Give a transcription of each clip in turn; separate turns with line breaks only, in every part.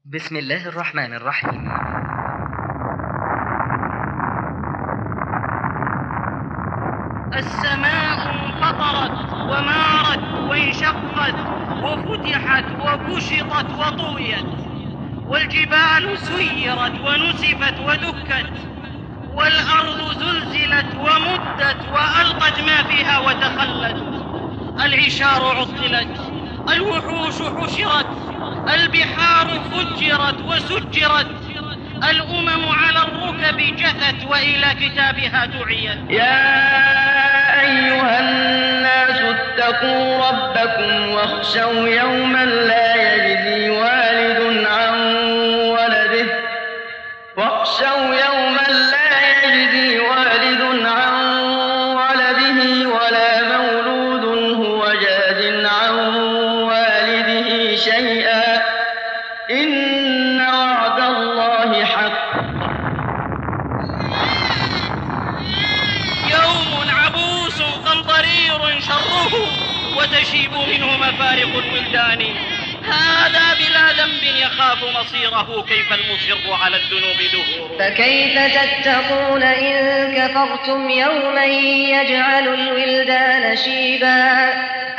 بسم الله الرحمن الرحيم.
السماء انفطرت ومارت وانشقت وفتحت وبشطت وطويت، والجبال سيرت ونسفت ودكت، والأرض زلزلت ومدت وألقت ما فيها وتخلت، العشار عطلت، الوحوش حشرت، البحار فجرت وسجرت، الأمم على الركب جثت وإلى كتابها دعيت.
يا أيها الناس اتقوا ربكم واخشوا يوما لا يجزي والد عن ولده ولا مولود هو جاز عن والده شيئا إن وعد الله حق.
يوم عبوس قمطرير شره وتشيب منه مفارق الولدان، هذا بلا ذنب يخاف مصيره، كيف المصر على الذنوب دهور.
فكيف تتقون إن كفرتم يوما يجعل الولدان شيبا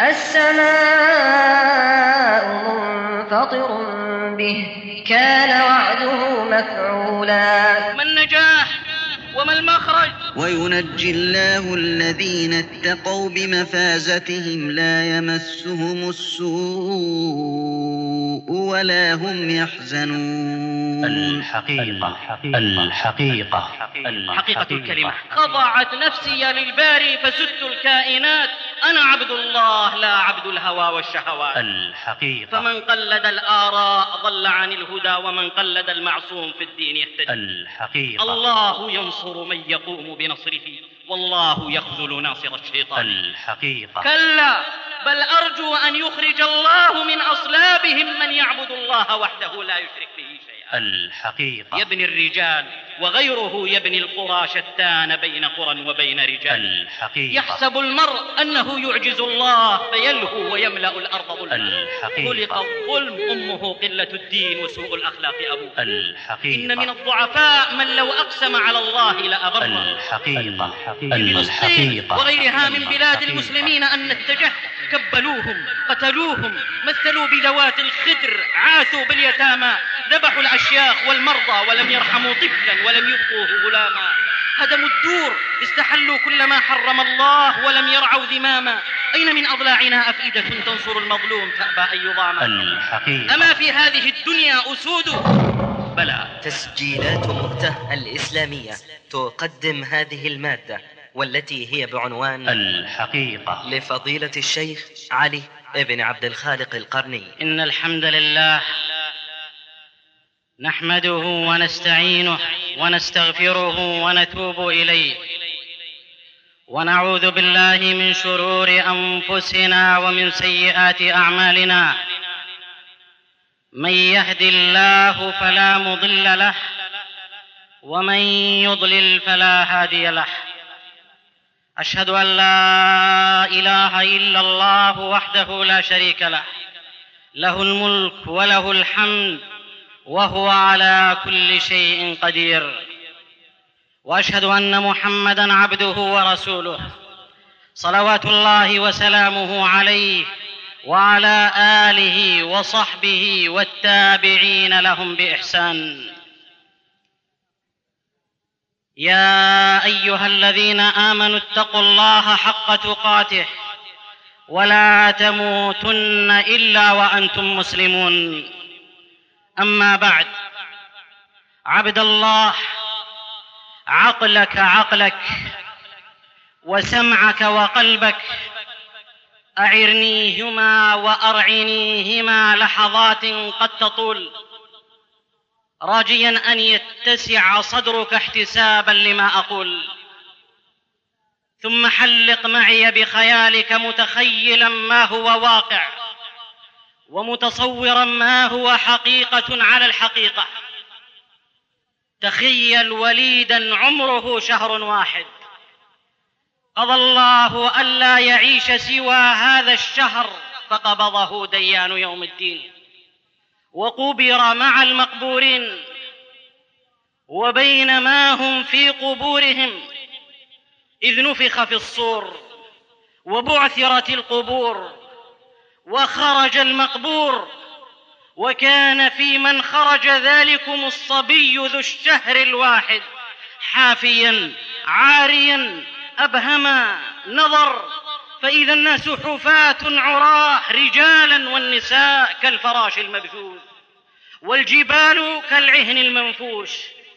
السماء منفطر به كان وعده مفعولا.
ما النجاح وما المخرج؟
وينجي الله الذين اتقوا بمفازتهم لا يمسهم السوء ولا هم يحزنون.
حقيقة الكلمة. خضعت نفسي للباري فسدت الكائنات، أنا عبد الله لا عبد الهوى والشهوات. فمن قلد الآراء ضل عن الهدى، ومن قلد المعصوم في الدين يهتدي. الله ينصر من يقوم بنصره، والله يخذل ناصر الشيطان. كلا بل أرجو أن يخرج الله من أصلابهم من يعبد الله وحده لا يشرك به شيئا. يبني الرجال وغيره يبني القرى، شتان بين قرى وبين رجال. يحسب المرء أنه يعجز الله فيلهو ويملأ الأرض ظلما. خلق الظلم أمه قلة الدين وسوء الأخلاق أبوه. إن من الضعفاء من لو أقسم على الله لأبره. في فلسطين وغيرها من بلاد المسلمين أن اتجه كبلوهم قتلوهم، مثلوا بذوات الخدر، عاثوا باليتامى، ذبحوا الأشياخ والمرضى ولم يرحموا طفلا ولم يبقوه غلاما. هدموا الدور، استحلوا كل ما حرم الله ولم يرعوا ذماما. أين من أضلاعنا أفئدة تنصر المظلوم تأبى أن يضاما؟ أما في هذه الدنيا أسود؟ بلى.
تسجيلات مؤتة الإسلامية تقدم هذه المادة، والتي هي بعنوان لفضيلة الشيخ علي ابن عبد الخالق القرني.
إن الحمد لله نحمده ونستعينه ونستغفره ونتوب إليه، ونعوذ بالله من شرور أنفسنا ومن سيئات أعمالنا. من يهد الله فلا مضل له، ومن يضلل فلا هادي له. أشهد أن لا إله إلا الله وحده لا شريك له، له الملك وله الحمد وهو على كل شيء قدير. وأشهد أن محمدًا عبده ورسوله، صلوات الله وسلامه عليه وعلى آله وصحبه والتابعين لهم بإحسان. يا أيها الذين آمنوا اتقوا الله حق تقاته ولا تموتن إلا وأنتم مسلمون. أما بعد، عبد الله، عقلك عقلك وسمعك وقلبك أعرنيهما وأرعنيهما لحظات قد تطول، راجيا أن يتسع صدرك احتسابا لما أقول. ثم حلق معي بخيالك متخيلا ما هو واقع، ومتصورا ما هو حقيقة على الحقيقة. تخيل وليدا عمره شهر واحد، قضى الله ألا يعيش سوى هذا الشهر فقبضه ديان يوم الدين. وقبر مع المقبورين، وبينما هم في قبورهم إذ نفخ في الصور وبعثرت القبور وخرج المقبور، وكان في من خرج ذلكم الصبي ذو الشهر الواحد حافيا عاريا أبهما نظر، فإذا الناس حفاة عراه رجالا والنساء كالفراش المبثوث، والجبال كالعهن المنفوش.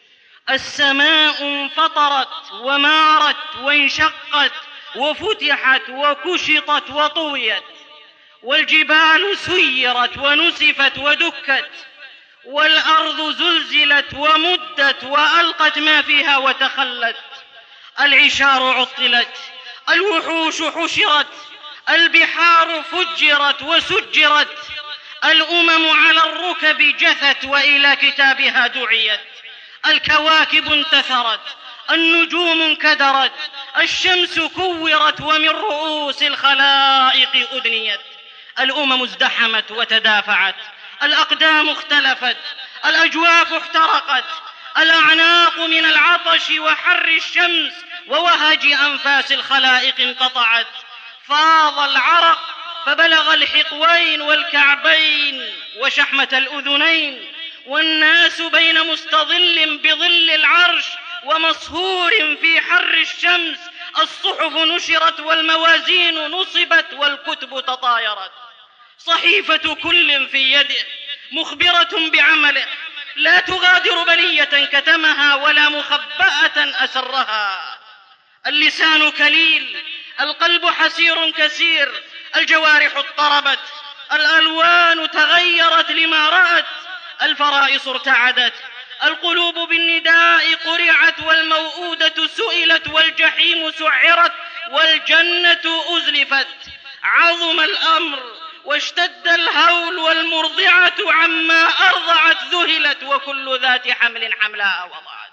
السماء انفطرت ومارت وانشقت وفتحت وكشطت وطويت، والجبال سيرت ونسفت ودكت، والأرض زلزلت ومدت وألقت ما فيها وتخلت، العشار عطلت، الوحوش حشرت، البحار فجرت وسجرت، الأمم على الركب جثت وإلى كتابها دعيت، الكواكب انتثرت، النجوم انكدرت، الشمس كورت ومن رؤوس الخلائق أدنيت، الأمم ازدحمت وتدافعت، الأقدام اختلفت، الأجواف احترقت، الأعناق من العطش وحر الشمس ووهج أنفاس الخلائق انقطعت، فاض العرق فبلغ الحقوين والكعبين وشحمة الأذنين، والناس بين مستظل بظل العرش ومصهور في حر الشمس، الصحف نشرت والموازين نصبت والكتب تطايرت، صحيفة كل في يده مخبرة بعمله، لا تغادر بلية كتمها ولا مخبأة أسرها، اللسان كليل، القلب حسير كسير، الجوارح اضطربت، الألوان تغيرت لما رأت، الفرائص ارتعدت، القلوب بالنداء قرعت، والموءودة سئلت، والجحيم سعرت، والجنة أزلفت، عظم الأمر واشتد الهول، والمرضعة عما أرضعت ذهلت، وكل ذات حمل حملها وضعت،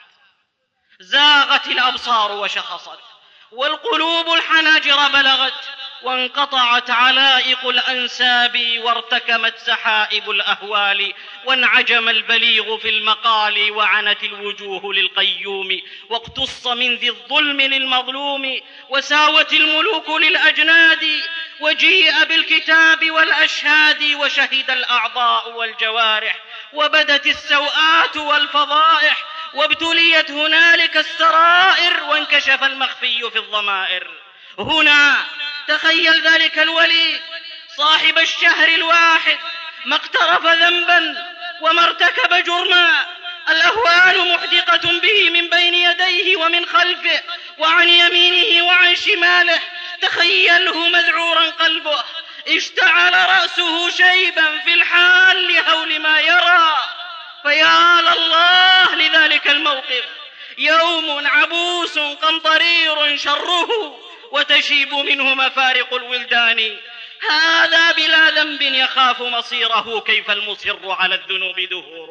زاغت الأبصار وشخصت، والقلوب الحناجر بلغت، وانقطعت علائق الأنساب، وارتكمت سحائب الأهوال، وانعجم البليغ في المقال، وعنت الوجوه للقيوم، واقتص من ذي الظلم للمظلوم، وساوت الملوك للأجناد، وجيء بالكتاب والأشهاد، وشهد الأعضاء والجوارح، وبدت السوءات والفضائح، وابتليت هنالك السرائر، وانكشف المخفي في الضمائر. هنا تخيل ذلك الولي صاحب الشهر الواحد ما اقترف ذنبا وما ارتكب جرما، الأهوال محدقة به من بين يديه ومن خلفه وعن يمينه وعن شماله، تخيله مذعورا قلبه، اشتعل رأسه شيبا في الحال لهول ما يرى، فيا لله لذلك الموقف، يوم عبوس قمطرير شره، وتشيب منه مفارق الولدان، هذا بلا ذنب يخاف مصيره، كيف المصر على الذنوب دهور.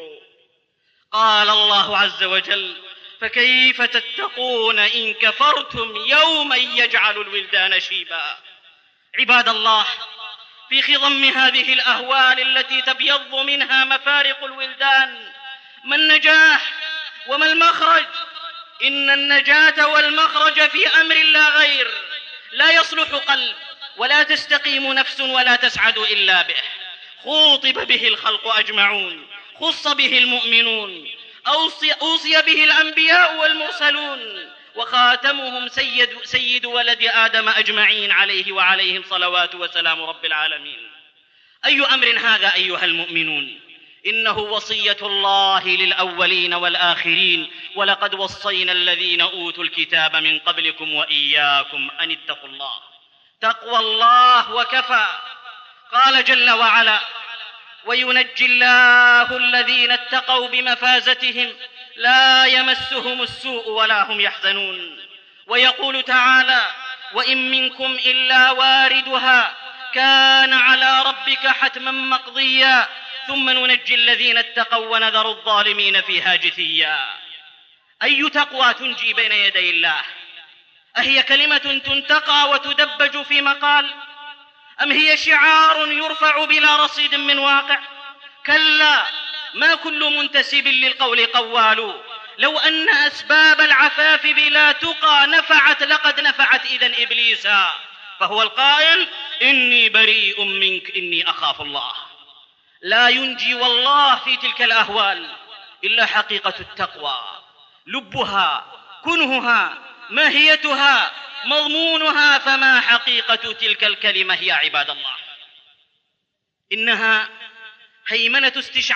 قال الله عز وجل: فكيف تتقون إن كفرتم يوما يجعل الولدان شيبا. عباد الله، في خضم هذه الأهوال التي تبيض منها مفارق الولدان، ما النجاح وما المخرج؟ إن النجاة والمخرج في أمر لا غير، لا يصلح قلب ولا تستقيم نفس ولا تسعد إلا به. خوطب به الخلق أجمعون، خص به المؤمنون، أوصي به الأنبياء والمرسلون، وخاتمهم سيد ولد آدم أجمعين عليه وعليهم صلوات وسلام رب العالمين. أي أمر هذا أيها المؤمنون؟ إنه وصية الله للأولين والآخرين، ولقد وصينا الذين أوتوا الكتاب من قبلكم وإياكم أن اتقوا الله. تقوى الله وكفى. قال جل وعلا: وينجي الله الذين اتقوا بمفازتهم لا يمسهم السوء ولا هم يحزنون. ويقول تعالى: وإن منكم إلا واردها كان على ربك حتما مقضيا ثم ننجي الذين اتقوا ونذر الظالمين فيها جثيا. أي تقوى تنجي بين يدي الله؟ أهي كلمة تنتقى وتدبج في مقال، أم هي شعار يرفع بلا رصيد من واقع؟ كلا، ما كل منتسب للقول قوال. لو أن أسباب العفاف بلا تقى نفعت لقد نفعت إذن إبليسا، فهو القائل إني بريء منك إني أخاف الله. لا ينجي والله في تلك الأهوال إلا حقيقة التقوى، لبها، كنهها، ماهيتها، مضمونها. فما حقيقة تلك الكلمة يا عباد الله؟ إنها هيمنة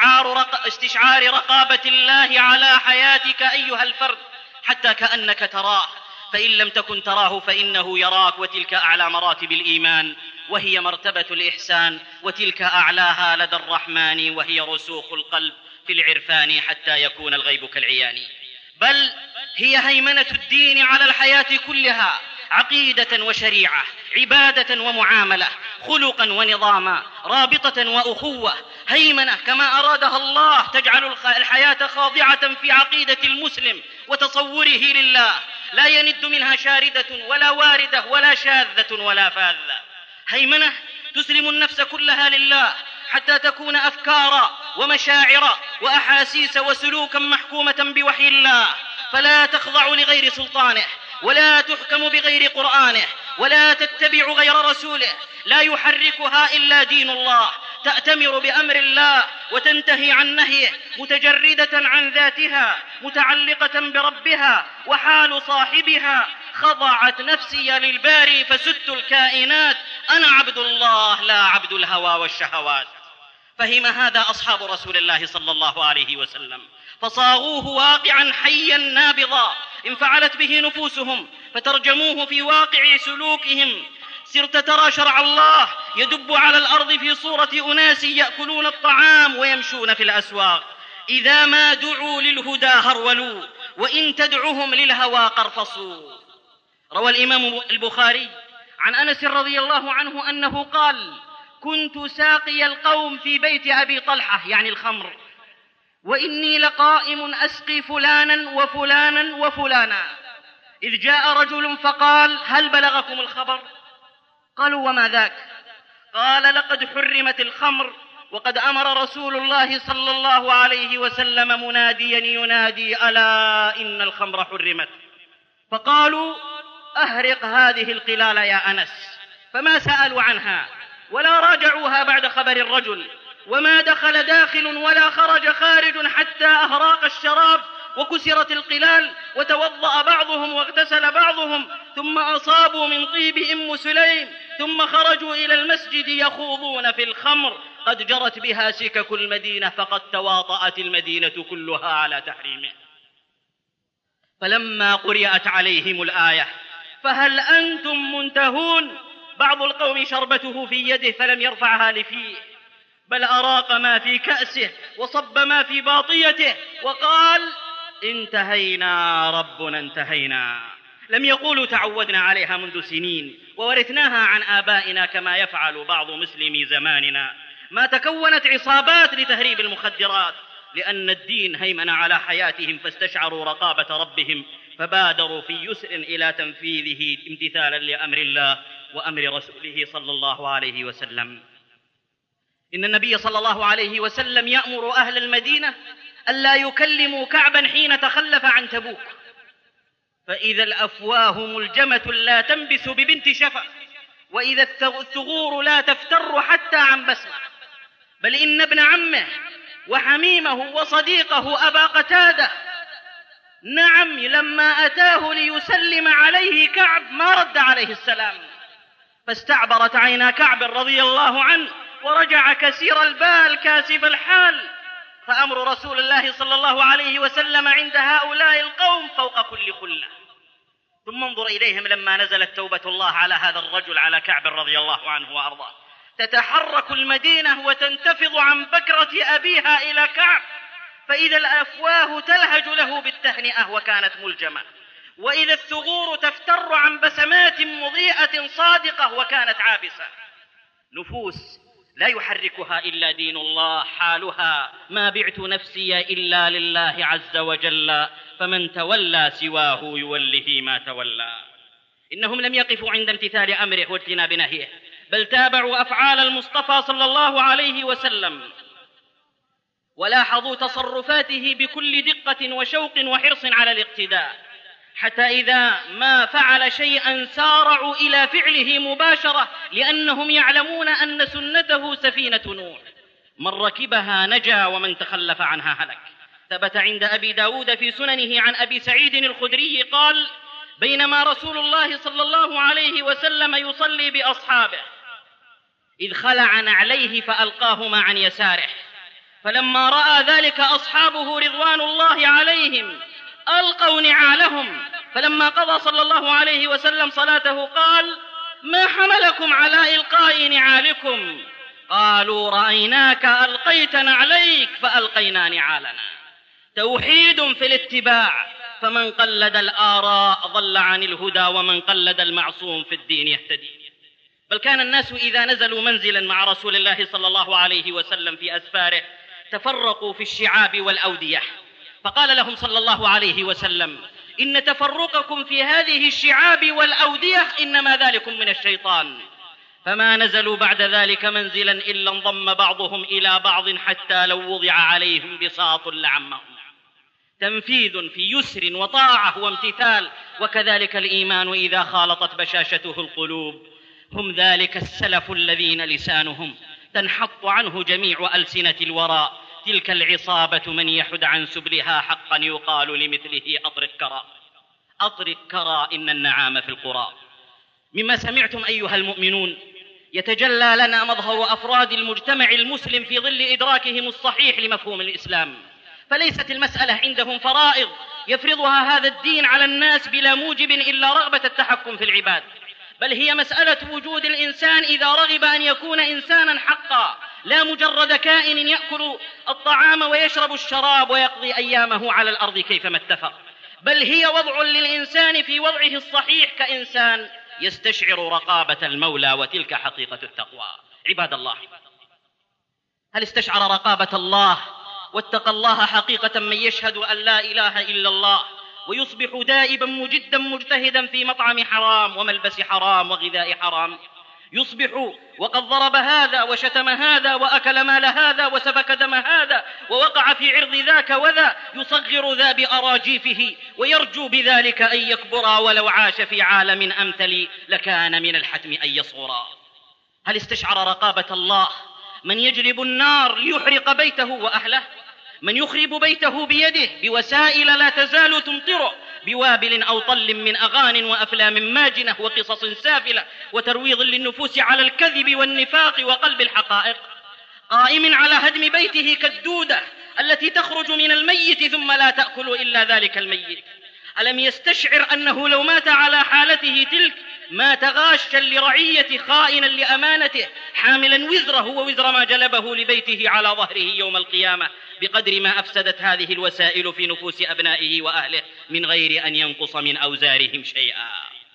استشعار رقابة الله على حياتك أيها الفرد، حتى كأنك تراه، فإن لم تكن تراه فإنه يراك. وتلك أعلى مراتب الإيمان، وهي مرتبة الإحسان، وتلك أعلاها لدى الرحمن، وهي رسوخ القلب في العرفان حتى يكون الغيب كالعيان. بل هي هيمنة الدين على الحياة كلها، عقيدة وشريعة، عبادة ومعاملة، خلقا ونظاما، رابطة وأخوة. هيمنة كما أرادها الله تجعل الحياة خاضعة في عقيدة المسلم وتصوره لله، لا يند منها شاردة ولا واردة ولا شاذة ولا فاذة. هيمنة تسلم النفس كلها لله حتى تكون أفكارا ومشاعر وأحاسيس وسلوكا محكومة بوحي الله، فلا تخضع لغير سلطانه، ولا تحكم بغير قرآنه، ولا تتبع غير رسوله. لا يحركها إلا دين الله، تأتمر بأمر الله وتنتهي عن نهيه، متجردة عن ذاتها، متعلقة بربها. وحال صاحبها خضعت نفسي للباري فسدت الكائنات، أنا عبد الله لا عبد الهوى والشهوات. فهم هذا أصحاب رسول الله صلى الله عليه وسلم، فصاغوه واقعا حيا نابضا انفعلت به نفوسهم، فترجموه في واقع سلوكهم. صرت ترى شرع الله يدب على الأرض في صورة أناس يأكلون الطعام ويمشون في الأسواق، إذا ما دعوا للهدى هرولوا، وإن تدعهم للهوى قرفصوا. روى الإمام البخاري عن أنس رضي الله عنه أنه قال: كنت ساقي القوم في بيت أبي طلحة، يعني الخمر، وإني لقائم أسقي فلانا وفلانا وفلانا، إذ جاء رجل فقال: هل بلغكم الخبر؟ قالوا: وما ذاك؟ قال: لقد حرمت الخمر، وقد أمر رسول الله صلى الله عليه وسلم مناديا ينادي: ألا إن الخمر حرمت. فقالوا: أهرق هذه القلال يا أنس. فما سألوا عنها ولا راجعوها بعد خبر الرجل، وما دخل داخل ولا خرج خارج حتى أهراق الشراب وكسرت القلال، وتوضأ بعضهم واغتسل بعضهم، ثم أصابوا من طيب أم سليم، ثم خرجوا إلى المسجد يخوضون في الخمر، قد جرت بها سكك المدينة، فقد تواطأت المدينة كلها على تحريمه. فلما قرأت عليهم الآية فهل أنتم منتهون، بعض القوم شربته في يده فلم يرفعها لفيه، بل أراق ما في كأسه وصب ما في باطيته وقال: انتهينا ربنا انتهينا. لم يقولوا تعودنا عليها منذ سنين وورثناها عن آبائنا كما يفعل بعض مسلمي زماننا. ما تكونت عصابات لتهريب المخدرات، لأن الدين هيمن على حياتهم، فاستشعروا رقابة ربهم، فبادروا في يسر إلى تنفيذه امتثالا لأمر الله وأمر رسوله صلى الله عليه وسلم. إن النبي صلى الله عليه وسلم يأمر أهل المدينة ألا يكلموا كعبا حين تخلف عن تبوك، فإذا الأفواه ملجمة لا تنبس ببنت شفا، وإذا الثغور لا تفتر حتى عن بسمة. بل إن ابن عمه وحميمه وصديقه أبا قتادة، نعم، لما أتاه ليسلم عليه كعب ما رد عليه السلام، فاستعبرت عينا كعب رضي الله عنه، ورجع كسير البال كاسف الحال. فأمر رسول الله صلى الله عليه وسلم عند هؤلاء القوم فوق كل خلة. ثم انظر إليهم لما نزلت توبة الله على هذا الرجل، على كعب رضي الله عنه وأرضاه، تتحرك المدينة وتنتفض عن بكرة أبيها إلى كعب، فإذا الأفواه تلهج له بالتهنئة وكانت ملجمة، وإذا الثغور تفتر عن بسمات مضيئة صادقة وكانت عابسة. نفوس لا يحركها إلا دين الله، حالها: ما بعت نفسي إلا لله عز وجل، فمن تولى سواه يوله ما تولى. إنهم لم يقفوا عند امتثال أمره واجتناب نهيه، بل تابعوا أفعال المصطفى صلى الله عليه وسلم، ولاحظوا تصرفاته بكل دقة وشوق وحرص على الاقتداء، حتى إذا ما فعل شيئا سارعوا إلى فعله مباشرة، لأنهم يعلمون أن سنته سفينة نوح، من ركبها نجا ومن تخلف عنها هلك. ثبت عند أبي داود في سننه عن أبي سعيد الخدري قال: بينما رسول الله صلى الله عليه وسلم يصلي بأصحابه إذ خلع نعليه فألقاهما عن يساره، فلما رأى ذلك أصحابه رضوان الله عليهم ألقوا نعالهم، فلما قضى صلى الله عليه وسلم صلاته قال: ما حملكم على إلقاء نعالكم؟ قالوا: رأيناك ألقيت نعليك فألقينا نعالنا. توحيد في الاتباع، فمن قلد الآراء ضل عن الهدى، ومن قلد المعصوم في الدين يهتدي. بل كان الناس إذا نزلوا منزلا مع رسول الله صلى الله عليه وسلم في أسفاره تفرقوا في الشعاب والأودية، فقال لهم صلى الله عليه وسلم: إن تفرقكم في هذه الشعاب والأودية إنما ذلكم من الشيطان. فما نزلوا بعد ذلك منزلا إلا انضم بعضهم إلى بعض، حتى لو وضع عليهم بساط لعمهم. تنفيذ في يسر وطاعة وامتثال. وكذلك الإيمان إذا خالطت بشاشته القلوب، هم ذلك السلف الذين لسانهم تنحط عنه جميع ألسنة الوراء. تلك العصابة من يحد عن سبلها حقا يقال لمثله أطرق كرى، أطرق كرى إن النعام في القرى. مما سمعتم أيها المؤمنون يتجلى لنا مظهر أفراد المجتمع المسلم في ظل إدراكهم الصحيح لمفهوم الإسلام. فليست المسألة عندهم فرائض يفرضها هذا الدين على الناس بلا موجب إلا رغبة التحكم في العباد، بل هي مسألة وجود الإنسان إذا رغب أن يكون إنسانا حقا، لا مجرد كائن يأكل الطعام ويشرب الشراب ويقضي أيامه على الأرض كيفما اتفق، بل هي وضع للإنسان في وضعه الصحيح كإنسان يستشعر رقابة المولى، وتلك حقيقة التقوى. عباد الله، هل استشعر رقابة الله واتقى الله حقيقة من يشهد أن لا إله إلا الله ويصبح دائبا مجدا مجتهدا في مطعم حرام وملبس حرام وغذاء حرام؟ يصبح وقد ضرب هذا وشتم هذا وأكل مال هذا وسفك دم هذا ووقع في عرض ذاك وذا، يصغر ذا بأراجيفه ويرجو بذلك أن يكبرا، ولو عاش في عالم أمثل لكان من الحتم أن يصغرا. هل استشعر رقابة الله من يجلب النار ليحرق بيته وأهله، من يخرب بيته بيده بوسائل لا تزال تمطره بوابل أو طل من أغان وأفلام ماجنة وقصص سافلة وترويض للنفوس على الكذب والنفاق وقلب الحقائق، قائم على هدم بيته كالدودة التي تخرج من الميت ثم لا تأكل إلا ذلك الميت. ألم يستشعر أنه لو مات على حالته تلك مات غاشا لرعية خائنا لأمانته، حاملا وزره ووزر ما جلبه لبيته على ظهره يوم القيامة، بقدر ما أفسدت هذه الوسائل في نفوس أبنائه وأهله من غير أن ينقص من أوزارهم شيئا.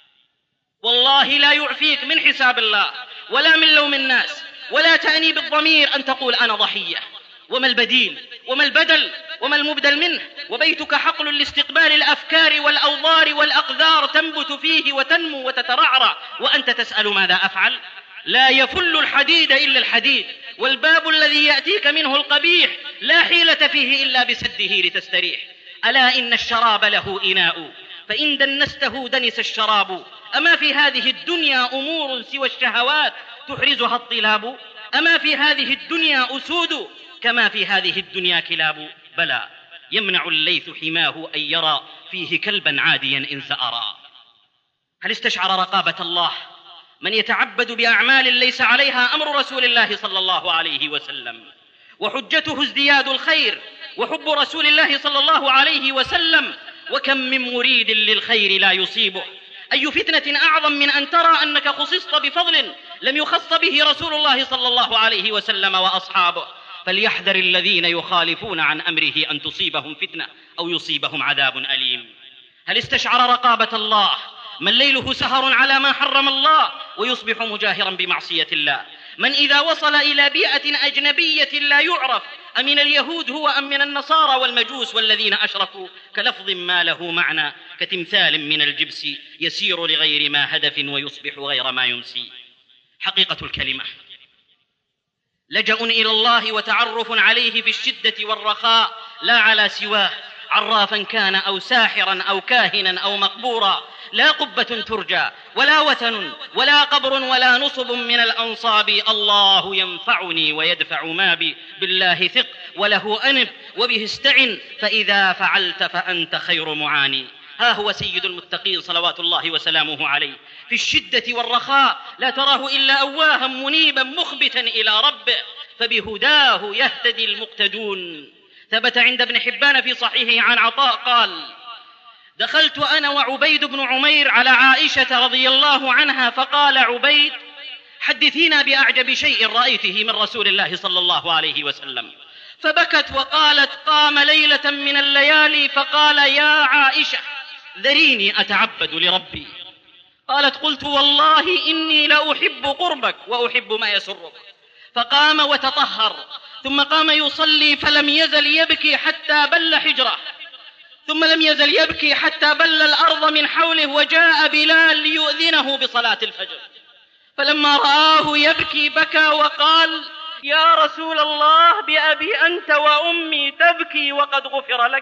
والله لا يعفيك من حساب الله ولا من لوم الناس ولا تأنيب الضمير أن تقول أنا ضحية. وما البديل وما البدل وما المبدل منه؟ وبيتك حقل لاستقبال الأفكار والأوضار والأقذار تنبت فيه وتنمو وتترعرع، وأنت تسأل ماذا أفعل؟ لا يفل الحديد إلا الحديد، والباب الذي يأتيك منه القبيح لا حيلة فيه إلا بسده لتستريح. ألا إن الشراب له إناء فإن دنسته دنس الشراب. أما في هذه الدنيا أمور سوى الشهوات تحرزها الطلاب؟ أما في هذه الدنيا أسود كما في هذه الدنيا كلاب؟ بلى، يمنع الليث حماه أن يرى فيه كلبا عاديا إن سأرى. هل استشعر رقابة الله من يتعبد بأعمال ليس عليها أمر رسول الله صلى الله عليه وسلم، وحجته ازدياد الخير وحب رسول الله صلى الله عليه وسلم؟ وكم من مريد للخير لا يصيبه. أي فتنة أعظم من أن ترى أنك خصصت بفضل لم يخص به رسول الله صلى الله عليه وسلم وأصحابه؟ فليحذر الذين يخالفون عن أمره أن تصيبهم فتنة أو يصيبهم عذاب أليم. هل استشعر رقابة الله من ليله سهر على ما حرم الله ويصبح مجاهرا بمعصية الله؟ من إذا وصل إلى بيئة أجنبية لا يعرف أمن اليهود هو أم من النصارى والمجوس والذين أشركوا كلفظ ما له معنى كتمثال من الجبس يسير لغير ما هدف ويصبح غير ما يمسي. حقيقة الكلمة لجأ إلى الله وتعرف عليه في الشدة والرخاء لا على سواه، عرافا كان أو ساحرا أو كاهنا أو مقبورا، لا قبة ترجى ولا وثن ولا قبر ولا نصب من الأنصاب. الله ينفعني ويدفع ما بي، بالله ثق وله أنب وبه استعن، فإذا فعلت فأنت خير معاني. ها هو سيد المتقين صلوات الله وسلامه عليه في الشدة والرخاء، لا تراه إلا أواها منيبا مخبتا إلى ربه، فبهداه يهتدي المقتدون. ثبت عند ابن حبان في صحيحه عن عطاء قال: دخلت أنا وعبيد بن عمير على عائشة رضي الله عنها، فقال عبيد: حدثينا بأعجب شيء رأيته من رسول الله صلى الله عليه وسلم. فبكت وقالت: قام ليلة من الليالي فقال: يا عائشة ذريني أتعبد لربي. قالت: قلت والله إني لأحب قربك وأحب ما يسرك. فقام وتطهر، ثم قام يصلي، فلم يزل يبكي حتى بل حجره، ثم لم يزل يبكي حتى بل الأرض من حوله، وجاء بلال ليؤذنه بصلاة الفجر، فلما رآه يبكي بكى وقال: يا رسول الله بأبي أنت وأمي تبكي وقد غفر لك.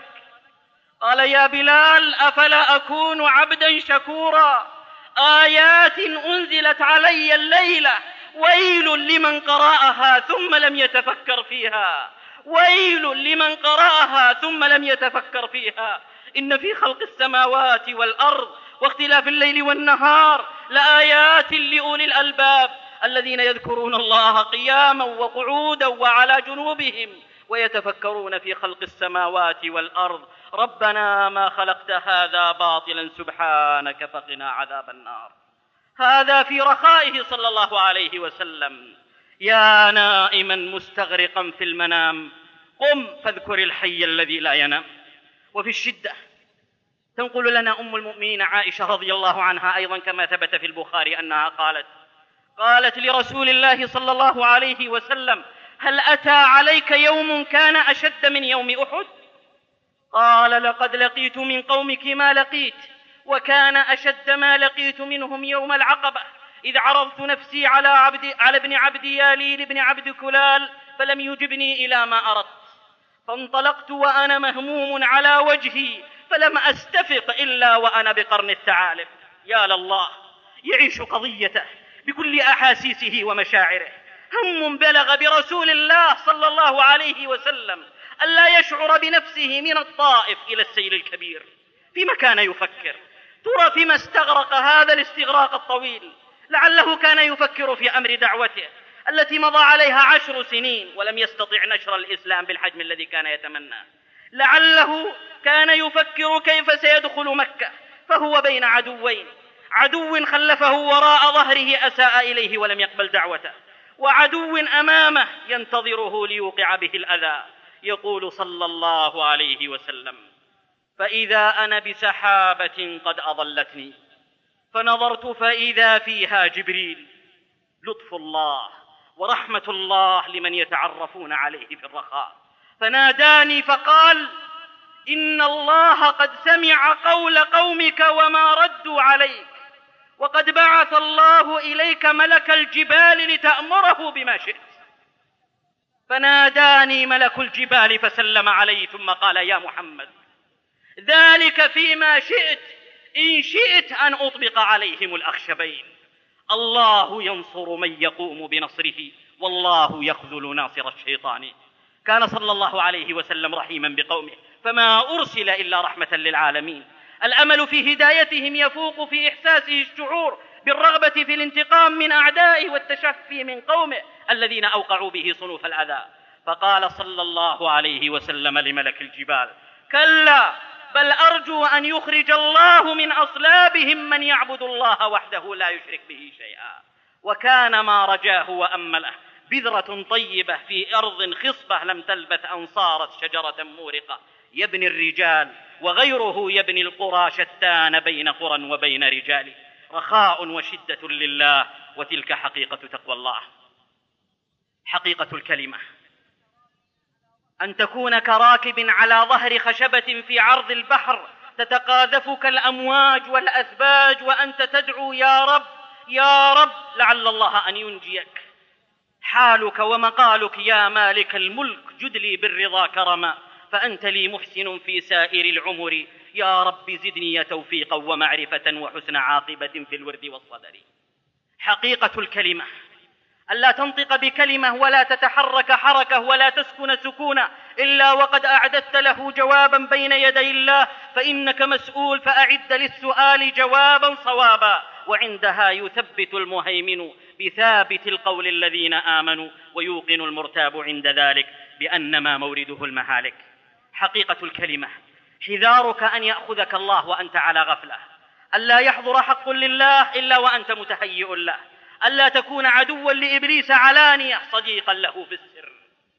قال: يا بلال أفلا أكون عبدا شكورا؟ آيات أنزلت علي الليلة، ويل لمن قرأها ثم لم يتفكر فيها، ويل لمن قرأها ثم لم يتفكر فيها. إن في خلق السماوات والأرض واختلاف الليل والنهار لآيات لأولي الألباب الذين يذكرون الله قياما وقعودا وعلى جنوبهم ويتفكرون في خلق السماوات والأرض. ربنا ما خلقت هذا باطلا سبحانك فقنا عذاب النار. هذا في رخائه صلى الله عليه وسلم. يا نائما مستغرقا في المنام، قم فاذكر الحي الذي لا ينام. وفي الشدة تنقل لنا أم المؤمنين عائشة رضي الله عنها أيضا كما ثبت في البخاري أنها قالت لرسول الله صلى الله عليه وسلم: هل أتى عليك يوم كان أشد من يوم أحد؟ قال: لقد لقيت من قومك ما لقيت، وكان أشد ما لقيت منهم يوم العقبة، إذ عرضت نفسي على ابن عبد ياليل ابن عبد كلال فلم يجبني إلى ما أردت، فانطلقت وأنا مهموم على وجهي، فلم أستفق إلا وأنا بقرن الثعالب. يا لله، يعيش قضيته بكل أحاسيسه ومشاعره. هم بلغ برسول الله صلى الله عليه وسلم ألا يشعر بنفسه من الطائف إلى السيل الكبير. فيما كان يفكر؟ ترى فيما استغرق هذا الاستغراق الطويل؟ لعله كان يفكر في أمر دعوته التي مضى عليها 10 سنين ولم يستطع نشر الإسلام بالحجم الذي كان يتمناه. لعله كان يفكر كيف سيدخل مكة، فهو بين عدوين: عدو خلفه وراء ظهره أساء إليه ولم يقبل دعوته، وعدو أمامه ينتظره ليوقع به الأذى. يقول صلى الله عليه وسلم: فإذا أنا بسحابة قد أضلتني، فنظرت فإذا فيها جبريل، لطف الله ورحمة الله لمن يتعرفون عليه في الرخاء، فناداني فقال: إن الله قد سمع قول قومك وما ردوا عليك، وقد بعث الله إليك ملك الجبال لتأمره بما شئت. فناداني ملك الجبال فسلم علي ثم قال: يا محمد، ذلك فيما شئت، إن شئت أن أطبق عليهم الأخشبين. الله ينصر من يقوم بنصره، والله يخذل ناصر الشيطان. كان صلى الله عليه وسلم رحيما بقومه، فما أرسل إلا رحمة للعالمين. الأمل في هدايتهم يفوق في إحساسه الشعور بالرغبة في الانتقام من أعدائه والتشفي من قومه الذين أوقعوا به صنوف الأذى. فقال صلى الله عليه وسلم لملك الجبال: كلا، بل أرجو أن يخرج الله من أصلابهم من يعبد الله وحده لا يشرك به شيئا. وكان ما رجاه وأمله بذرة طيبة في أرض خصبة لم تلبث أن صارت شجرة مورقة، يبني الرجال وغيره يبني القرى، شتان بين قرى وبين رجال. رخاء وشدة لله، وتلك حقيقة تقوى الله. حقيقة الكلمة أن تكون كراكب على ظهر خشبة في عرض البحر، تتقاذفك الأمواج والأثباج وأنت تدعو: يا رب يا رب، لعل الله أن ينجيك. حالك ومقالك يا مالك الملك جد لي بالرضا كرما، فأنت لي محسن في سائر العمر، يا رب زدني توفيقا ومعرفة وحسن عاقبة في الورد والصدر. حقيقة الكلمة ألا تنطق بكلمة ولا تتحرك حركة ولا تسكن سكونة إلا وقد أعددت له جوابا بين يدي الله، فإنك مسؤول فأعد للسؤال جوابا صوابا، وعندها يثبت المهيمن بثابت القول الذين آمنوا، ويوقن المرتاب عند ذلك بأنما مورده المهالك. حقيقة الكلمة حذارك أن يأخذك الله وأنت على غفلة، ألا يحضر حق لله إلا وأنت متهيئ له، ألا تكون عدوا لإبليس علانية صديقا له في السر.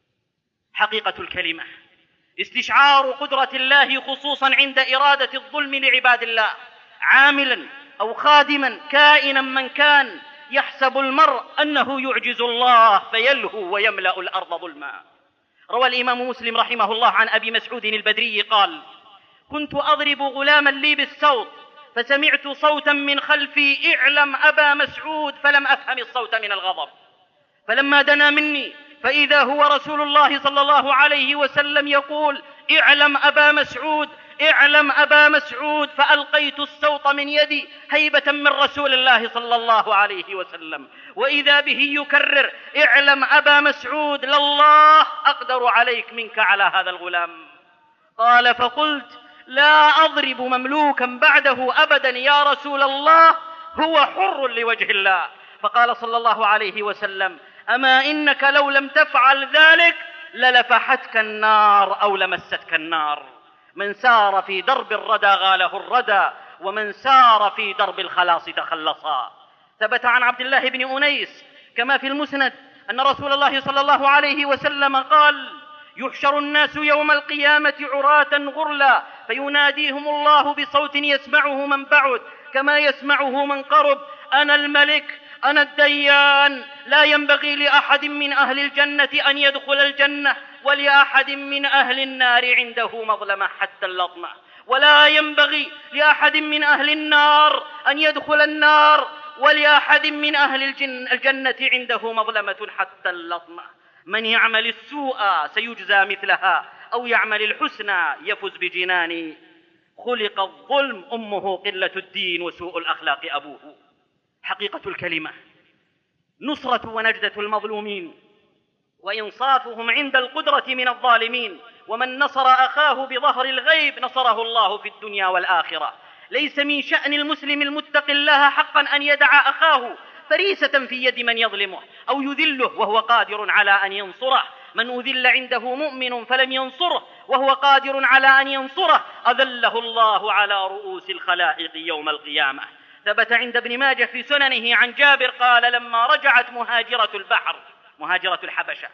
حقيقة الكلمة استشعار قدرة الله خصوصا عند إرادة الظلم لعباد الله، عاملا أو خادما كائنا من كان، يحسب المرء أنه يعجز الله فيلهو ويملأ الأرض ظلما. روى الإمام مسلم رحمه الله عن أبي مسعود البدري قال: كنت أضرب غلاما لي بالصوت فسمعت صوتا من خلفي: اعلم أبا مسعود، فلم أفهم الصوت من الغضب، فلما دنا مني فإذا هو رسول الله صلى الله عليه وسلم يقول: اعلم أبا مسعود، اعلم أبا مسعود، فألقيت الصوت من يدي هيبة من رسول الله صلى الله عليه وسلم، وإذا به يكرر: اعلم أبا مسعود، لله أقدر عليك منك على هذا الغلام. قال: فقلت: لا أضرب مملوكا بعده أبدا يا رسول الله، هو حر لوجه الله. فقال صلى الله عليه وسلم: أما إنك لو لم تفعل ذلك للفحتك النار أو لمستك النار. من سار في درب الردى غاله الردى، ومن سار في درب الخلاص تخلصا. ثبت عن عبد الله بن أنيس كما في المسند أن رسول الله صلى الله عليه وسلم قال: يحشر الناس يوم القيامة عراة غرلا، فيناديهم الله بصوت يسمعه من بعد كما يسمعه من قرب: أنا الملك، أنا الديان، لا ينبغي لأحد من أهل الجنة أن يدخل الجنة، ولأحد من أهل النار عنده مظلمة حتى اللطمة، ولا ينبغي لأحد من أهل النار أن يدخل النار، ولأحد من أهل الجنة عنده مظلمة حتى اللطمة. من يعمل السوء سيجزى مثلها، أو يعمل الحسنى يفز بجنان. خلق الظلم أمه قلة الدين، وسوء الأخلاق أبوه. حقيقة الكلمة نصرة ونجدة المظلومين، وإنصافهم عند القدرة من الظالمين. ومن نصر أخاه بظهر الغيب نصره الله في الدنيا والآخرة. ليس من شأن المسلم المتقي الله حقا أن يدع أخاه فريسة في يد من يظلمه أو يذله وهو قادر على أن ينصره. من أذل عنده مؤمن فلم ينصره وهو قادر على أن ينصره أذله الله على رؤوس الخلائق يوم القيامة. ثبت عند ابن ماجه في سننه عن جابر قال: لما رجعت مهاجرة البحر، مهاجرة الحبشة،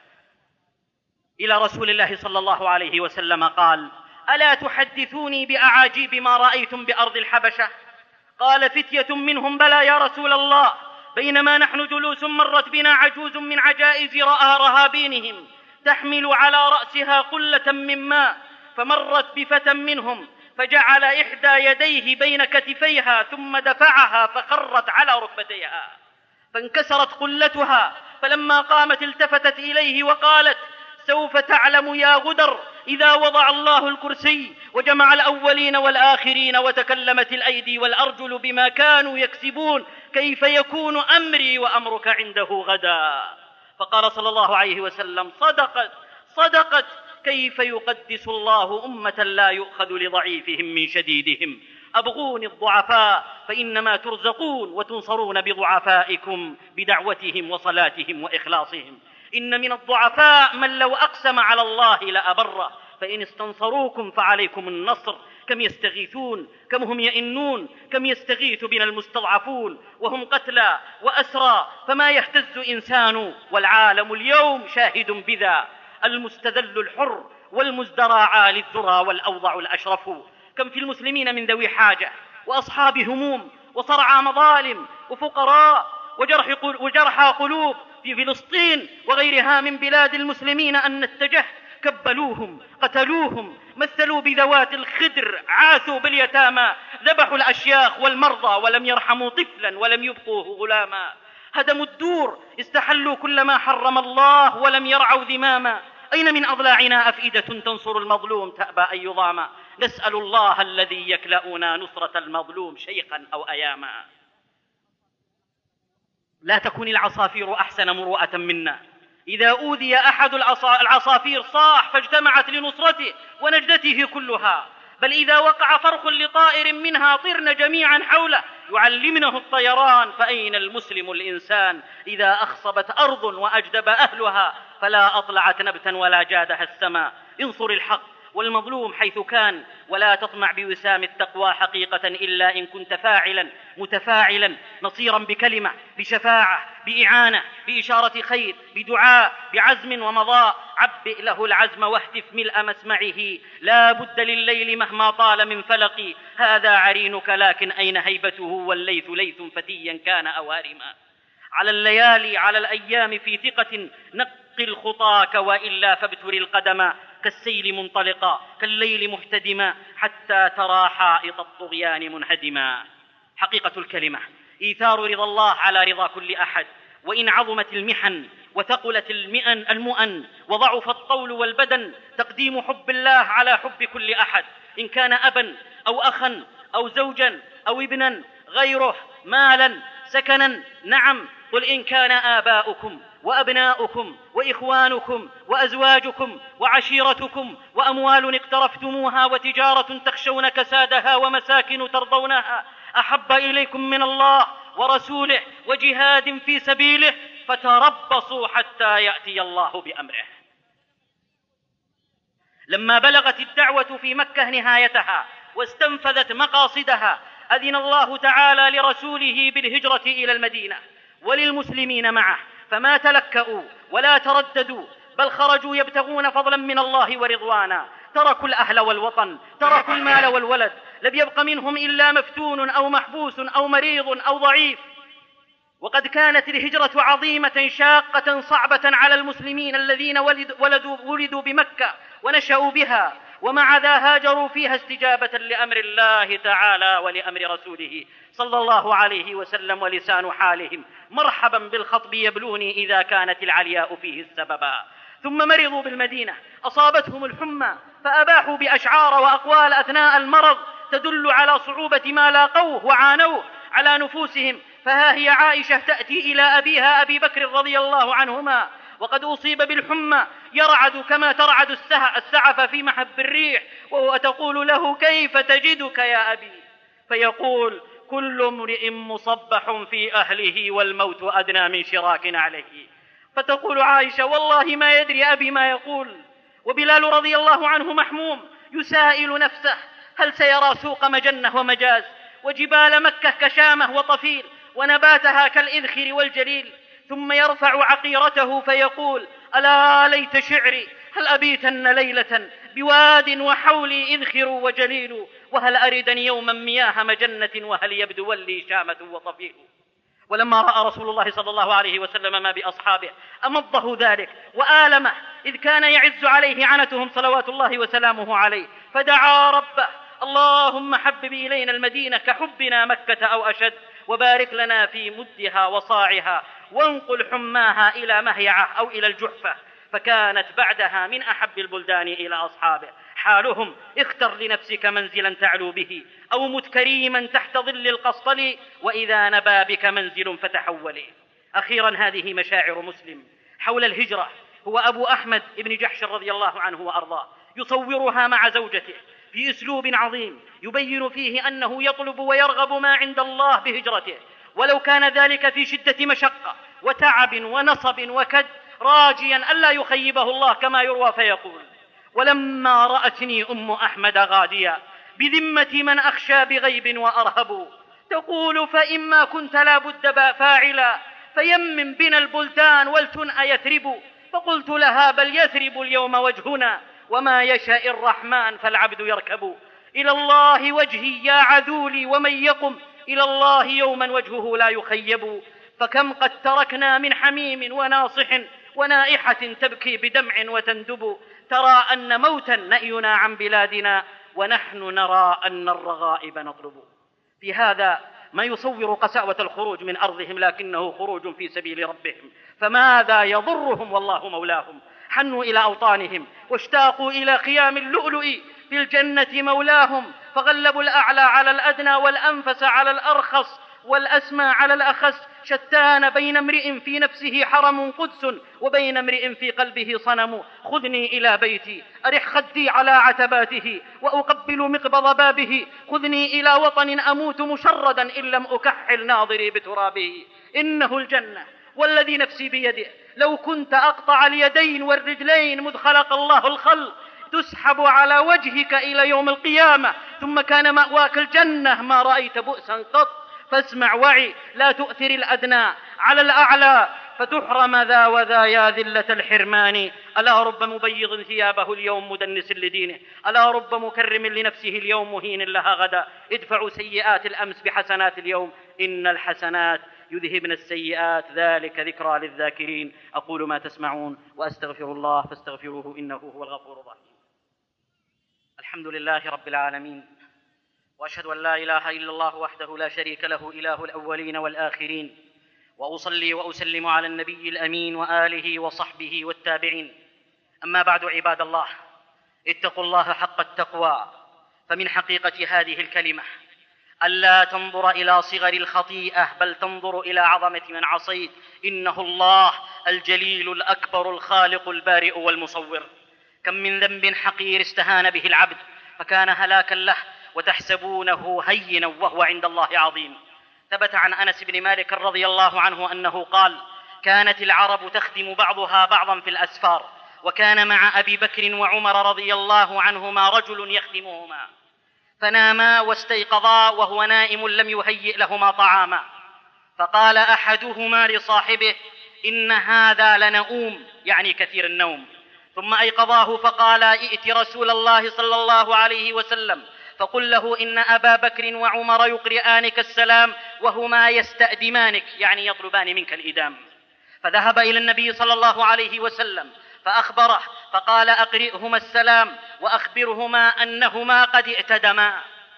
إلى رسول الله صلى الله عليه وسلم قال: ألا تحدثوني بأعاجيب ما رأيتم بأرض الحبشة؟ قال فتية منهم: بلى يا رسول الله، بينما نحن جلوس مرت بنا عجوز من عجائز رهابينهم تحمل على رأسها قلة من ماء، فمرت بفتى منهم فجعل إحدى يديه بين كتفيها ثم دفعها فخرت على ركبتيها فانكسرت قلتها، فلما قامت التفتت إليه وقالت: سوف تعلم يا غدر إذا وضع الله الكرسي وجمع الأولين والآخرين وتكلمت الأيدي والأرجل بما كانوا يكسبون، كيف يكون أمري وأمرك عنده غدا؟ فقال صلى الله عليه وسلم: صدقت، كيف يقدس الله أمة لا يؤخذ لضعيفهم من شديدهم؟ أبغون الضعفاء فإنما ترزقون وتنصرون بضعفائكم بدعوتهم وصلاتهم وإخلاصهم. إن من الضعفاء من لو أقسم على الله لأبره، فإن استنصروكم فعليكم النصر. كم يستغيثون، كم هم يئنون، كم يستغيث بنا المستضعفون وهم قتلى وأسرى، فما يهتز إنسان والعالم اليوم شاهد بذا. المستذل الحر والمزدرى عالي الذرى والأوضع الأشرف. كم في المسلمين من ذوي حاجة وأصحاب هموم وصرعى مظالم وفقراء وجرحى قلوب في فلسطين وغيرها من بلاد المسلمين أن نتجه كبلوهم، قتلوهم، مثلوا بذوات الخدر، عاثوا باليتامى، ذبحوا الأشياخ والمرضى ولم يرحموا طفلا ولم يبقوه غلاما. هدموا الدور، استحلوا كل ما حرم الله ولم يرعوا ذماما. أين من أضلاعنا أفئدة تنصر المظلوم تأبى أن يضاما؟ نسأل الله الذي يكلأنا نصرة المظلوم شيخا أو أياما. لا تكن العصافير أحسن مروءة منا، إذا أوذي أحد العصافير صاح فاجتمعت لنصرته ونجدته كلها، بل إذا وقع فرخ لطائر منها طرن جميعا حوله يعلمنه الطيران. فأين المسلم الإنسان إذا أخصبت أرض وأجدب أهلها فلا أطلعت نبتا ولا جادها السماء؟ انصر الحق والمظلوم حيث كان، ولا تطمع بوسام التقوى حقيقة إلا إن كنت فاعلا متفاعلا نصيرا بكلمة، بشفاعة، بإعانة، بإشارة خير، بدعاء، بعزم ومضاء. عبئ له العزم واهتف ملء مسمعه، لا بد لليل مهما طال من فلق. هذا عرينك لكن أين هيبته؟ والليث ليث فتيا كان أوارما. على الليالي على الأيام في ثقة نقل خطاك، وإلا فابتر القدم كالسيل منطلقا كالليل محتدما حتى ترى حائط الطغيان منهدما. حقيقة الكلمة إيثار رضا الله على رضا كل أحد، وإن عظمت المحن وثقلت المؤن وضعف الطول والبدن تقديم حب الله على حب كل أحد، إن كان أبا أو أخا أو زوجا أو ابنا، غيره، مالا، سكنا. نعم، قل إن كان آباؤكم وأبناؤكم وإخوانكم وأزواجكم وعشيرتكم وأموال اقترفتموها وتجارة تخشون كسادها ومساكن ترضونها أحب إليكم من الله ورسوله وجهاد في سبيله فتربصوا حتى يأتي الله بأمره. لما بلغت الدعوة في مكة نهايتها واستنفذت مقاصدها، أذن الله تعالى لرسوله بالهجرة إلى المدينة وللمسلمين معه، فما تلكأوا ولا ترددوا، بل خرجوا يبتغون فضلا من الله ورضوانا. تركوا الأهل والوطن، تركوا المال والولد، لم يبق منهم إلا مفتون أو محبوس أو مريض أو ضعيف. وقد كانت الهجرة عظيمة شاقة صعبة على المسلمين الذين ولدوا بمكة ونشأوا بها، ومع ذا هاجروا فيها استجابة لأمر الله تعالى ولأمر رسوله صلى الله عليه وسلم، ولسان حالهم مرحبا بالخطب يبلوني إذا كانت العلياء فيه السببا. ثم مرضوا بالمدينة، أصابتهم الحمى فأباحوا بأشعار وأقوال أثناء المرض تدل على صعوبة ما لاقوه وعانوه على نفوسهم. فها هي عائشة تأتي إلى أبيها أبي بكر رضي الله عنهما وقد أصيب بالحمى يرعد كما ترعد السعف في محب الريح، وتقول له: كيف تجدك يا أبي؟ فيقول: كل امرئ مصبح في أهله والموت أدنى من شراك عليه. فتقول عائشة: والله ما يدري أبي ما يقول. وبلال رضي الله عنه محموم يسائل نفسه: هل سيرى سوق مجنة ومجاز، وجبال مكة كشامة وطفيل، ونباتها كالإذخر والجليل؟ ثم يرفع عقيرته فيقول: ألا ليت شعري، هل أبيتن ليلة بواد وحولي إذخر وجليل، وهل أردن يوما مياه مجنة، وهل يبدو لي شامة وطفيل. ولما رأى رسول الله صلى الله عليه وسلم ما بأصحابه أمضه ذلك وآلمه، إذ كان يعز عليه عنتهم صلوات الله وسلامه عليه، فدعا ربه: اللهم حبب إلينا المدينة كحبنا مكة أو أشد، وبارك لنا في مدها وصاعها، وانقل حماها إلى مهيعة أو إلى الجحفة. فكانت بعدها من أحب البلدان إلى أصحابه. حالهم: اختر لنفسك منزلا تعلو به، أو مت كريما تحت ظل القصطل، وإذا نبى بك منزل فتحولي. أخيرا، هذه مشاعر مسلم حول الهجرة. هو أبو أحمد بن جحش رضي الله عنه وأرضاه يصورها مع زوجته في أسلوب عظيم يبين فيه أنه يطلب ويرغب ما عند الله بهجرته، ولو كان ذلك في شدة مشقة وتعب ونصب وكد، راجيا ألا يخيبه الله كما يروى فيقول: ولما رأتني أم أحمد غاديا بذمة من أخشى بغيب وأرهب، تقول: فإما كنت لا بد فاعلا، فيمم بنا البلدان ولتن يثرب. فقلت لها: بل يثرب اليوم وجهنا، وما يشاء الرحمن فالعبد يركب. إلى الله وجهي يا عذولي، ومن يقم إلى الله يوما وجهه لا يخيب. فكم قد تركنا من حميم وناصح، ونائحة تبكي بدمع وتندب. ترى أن موتا نأينا عن بلادنا، ونحن نرى أن الرغائب نطلب. في هذا ما يصور قساوة الخروج من أرضهم، لكنه خروج في سبيل ربهم، فماذا يضرهم والله مولاهم. حنوا إلى أوطانهم واشتاقوا إلى قيام اللؤلؤ في الجنة مولاهم، فغلبوا الأعلى على الأدنى والأنفس على الأرخص والأسمى على الأخس. شتان بين امرئ في نفسه حرم قدس وبين امرئ في قلبه صنم. خذني إلى بيتي أرح خدي على عتباته وأقبل مقبض بابه. خذني إلى وطن أموت مشردا إن لم أكحل ناظري بترابه. إنه الجنة والذي نفسي بيده، لو كنت أقطع اليدين والرجلين مذ خلق الله الخلق تسحب على وجهك إلى يوم القيامة، ثم كان مأواك الجنة ما رأيت بؤسا قط. فاسمع وعي، لا تؤثر الأدنى على الأعلى فتحرم ذا وذا يا ذلة الحرمان. ألا رب مبيض ثيابه اليوم مدنس لدينه، ألا رب مكرم لنفسه اليوم مهين لها غدا. ادفعوا سيئات الأمس بحسنات اليوم، إن الحسنات يذهبن السيئات، ذلك ذكرى للذاكرين. أقول ما تسمعون وأستغفر الله فاستغفروه إنه هو الغفور الرحيم. الحمد لله رب العالمين، وأشهد أن لا إله إلا الله وحده لا شريك له إله الأولين والآخرين، وأصلي وأسلم على النبي الأمين وآله وصحبه والتابعين. أما بعد عباد الله، اتقوا الله حق التقوى، فمن حقيقة هذه الكلمة ألا تنظر إلى صغر الخطيئة بل تنظر إلى عظمة من عصيت. إنه الله الجليل الأكبر الخالق البارئ والمصور. كم من ذنب حقير استهان به العبد فكان هلاكا له وتحسبونه هينا وهو عند الله عظيم. ثبت عن أنس بن مالك رضي الله عنه أنه قال: كانت العرب تخدم بعضها بعضا في الأسفار، وكان مع أبي بكر وعمر رضي الله عنهما رجل يخدمهما، فناما واستيقظا وهو نائم لم يهيئ لهما طعاما، فقال أحدهما لصاحبه: إن هذا لنؤوم، يعني كثير النوم. ثم أيقظاه فقال: ائت رسول الله صلى الله عليه وسلم فقل له إن أبا بكر وعمر يقرئانك السلام وهما يستأدمانك، يعني يطلبان منك الإدام. فذهب إلى النبي صلى الله عليه وسلم فأخبره فقال: أقرئهما السلام وأخبرهما أنهما قد ائتدما.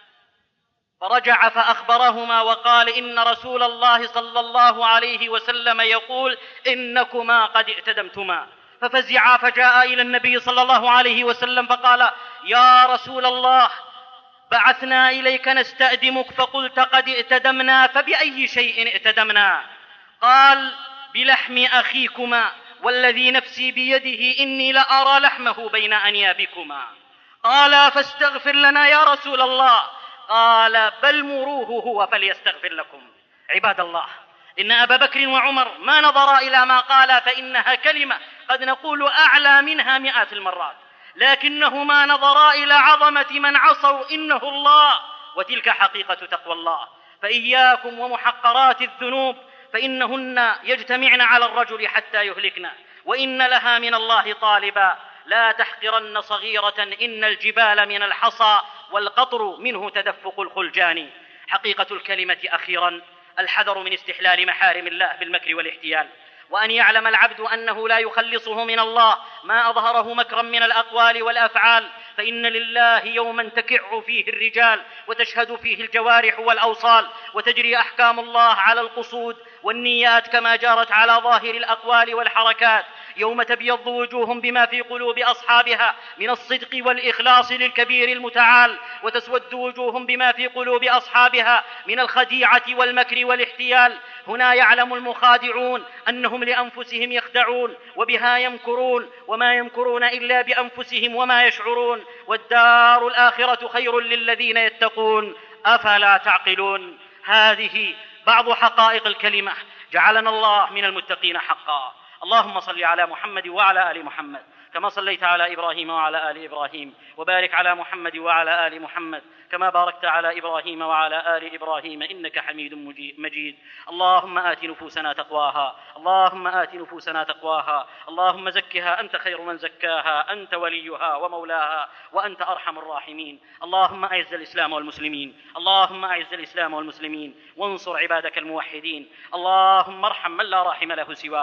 فرجع فأخبرهما وقال: إن رسول الله صلى الله عليه وسلم يقول إنكما قد ائتدمتما. ففزعا فجاء إلى النبي صلى الله عليه وسلم فقال: يا رسول الله، بعثنا إليك نستأدمك فقلت قد ائتدمنا، فبأي شيء ائتدمنا؟ قال: بلحم أخيكما، والذي نفسي بيده إني لأرى لحمه بين أنيابكما. قال: فاستغفر لنا يا رسول الله. قال: بل مروه هو فليستغفر لكم. عباد الله، إن أبا بكر وعمر ما نظرا إلى ما قال، فإنها كلمة قد نقول أعلى منها مئات المرات، لكنهما نظرا إلى عظمة من عصوا إنه الله، وتلك حقيقة تقوى الله. فإياكم ومحقرات الذنوب، فإنهن يجتمعن على الرجل حتى يهلكن، وإن لها من الله طالبا. لا تحقرن صغيرة، إن الجبال من الحصى والقطر منه تدفق الخلجان. حقيقة الكلمة أخيرا الحذر من استحلال محارم الله بالمكر والاحتيال، وأن يعلم العبد أنه لا يخلصه من الله ما أظهره مكرا من الأقوال والأفعال، فإن لله يوما تكع فيه الرجال وتشهد فيه الجوارح والأوصال، وتجري أحكام الله على القصود والنيات كما جارت على ظاهر الأقوال والحركات. يوم تبيض وجوه بما في قلوب أصحابها من الصدق والإخلاص للكبير المتعال، وتسود وجوه بما في قلوب أصحابها من الخديعة والمكر والاحتيال. هنا يعلم المخادعون أنهم لأنفسهم يخدعون وبها يمكرون، وما يمكرون إلا بأنفسهم وما يشعرون، والدار الآخرة خير للذين يتقون، أفلا تعقلون. هذه بعض حقائق الكلمة، جعلنا الله من المتقين حقا. اللهم صل على محمد وعلى آل محمد كما صليت على إبراهيم وعلى آل إبراهيم، وبارك على محمد وعلى آل محمد كما باركت على إبراهيم وعلى آل إبراهيم إنك حميد مجيد. اللهم آت نفوسنا تقواها، اللهم آت نفوسنا تقواها، اللهم زكها أنت خير من زكاها، أنت وليها ومولاها وأنت أرحم الراحمين. اللهم أعز الإسلام والمسلمين، اللهم أعز الإسلام والمسلمين، وانصر عبادك الموحدين. اللهم ارحم من لا راحم له سواك،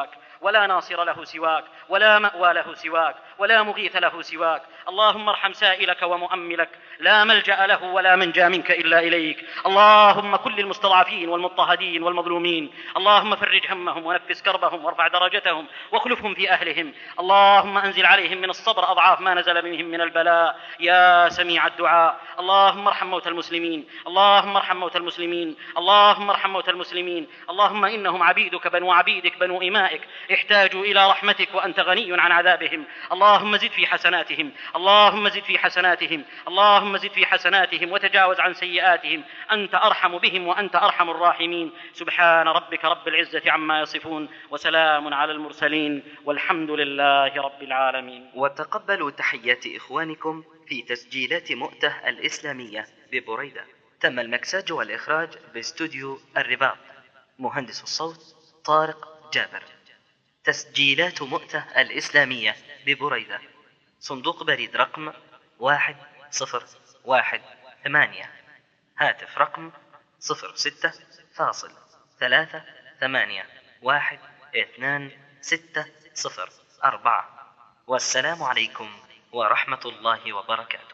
ولا ناصر له سواك، ولا مأوى له سواك، ولا مغيث له سواك. اللهم ارحم سائلك ومؤملك، لا ملجأ له ولا منجا منك إلا إليك. اللهم كل المستضعفين والمضطهدين والمظلومين، اللهم فرج همهم ونفس كربهم وارفع درجتهم واخلفهم في أهلهم. اللهم أنزل عليهم من الصبر أضعاف ما نزل بهم من البلاء يا سميع الدعاء. اللهم ارحم موتى المسلمين، اللهم ارحم موتى المسلمين، اللهم ارحم موتى المسلمين. اللهم إنهم عبيدك بنو عبيدك بنو إمائك، احتاجوا إلى رحمتك وأنت غني عن عذابهم. اللهم زد في حسناتهم، اللهم زد في حسناتهم، اللهم زد في حسناتهم وتجاوز عن سيئاتهم. أنت أرحم بهم وأنت أرحم الراحمين. سبحان ربك رب العزة عما يصفون، وسلام على المرسلين، والحمد لله رب العالمين.
وتقبلوا تحيات إخوانكم في تسجيلات مؤتة الإسلامية ببريدة. تم المكساج والإخراج باستوديو الرباط. مهندس الصوت طارق جابر. تسجيلات مؤتة الإسلامية ببريدة، صندوق بريد رقم 1018، هاتف رقم 06.38122604. والسلام عليكم ورحمة الله وبركاته.